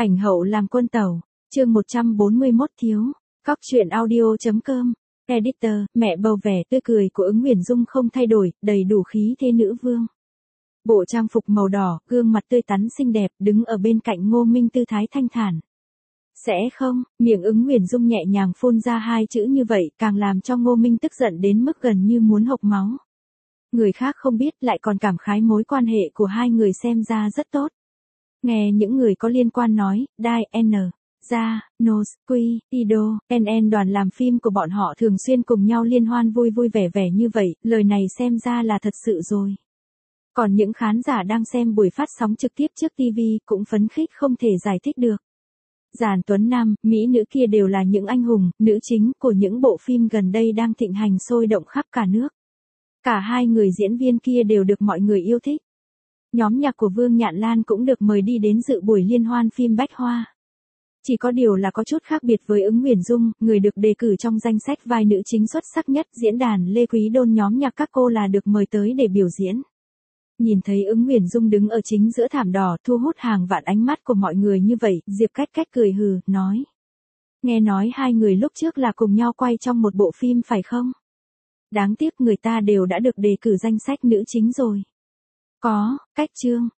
Ảnh hậu làm quân tẩu, chương 141 thiếu. Cóc truyện audio.com. Editor, mẹ bầu vẻ tươi cười của Ứng Uyển Dung không thay đổi, đầy đủ khí thế nữ vương. Bộ trang phục màu đỏ, gương mặt tươi tắn xinh đẹp, đứng ở bên cạnh Ngô Minh tư thái thanh thản. Sẽ không, miệng Ứng Uyển Dung nhẹ nhàng phun ra hai chữ như vậy, càng làm cho Ngô Minh tức giận đến mức gần như muốn hộc máu. Người khác không biết lại còn cảm khái mối quan hệ của hai người xem ra rất tốt. Nghe những người có liên quan nói, Dai N. Ra, Nos, Quy, Ido, NN đoàn làm phim của bọn họ thường xuyên cùng nhau liên hoan vui vui vẻ vẻ như vậy, lời này xem ra là thật sự rồi. Còn những khán giả đang xem buổi phát sóng trực tiếp trước TV cũng phấn khích không thể giải thích được. Giản Tuấn Nam, mỹ nữ kia đều là những anh hùng, nữ chính của những bộ phim gần đây đang thịnh hành sôi động khắp cả nước. Cả hai người diễn viên kia đều được mọi người yêu thích. Nhóm nhạc của Vương Nhạn Lan cũng được mời đi đến dự buổi liên hoan phim Bách Hoa. Chỉ có điều là có chút khác biệt với Ứng Uyển Dung, người được đề cử trong danh sách vai nữ chính xuất sắc nhất, diễn đàn Lê Quý Đôn nhóm nhạc các cô là được mời tới để biểu diễn. Nhìn thấy Ứng Uyển Dung đứng ở chính giữa thảm đỏ thu hút hàng vạn ánh mắt của mọi người như vậy, Diệp Cách Cách cười hừ, nói. Nghe nói hai người lúc trước là cùng nhau quay trong một bộ phim phải không? Đáng tiếc người ta đều đã được đề cử danh sách nữ chính rồi. Có, Cách Trương.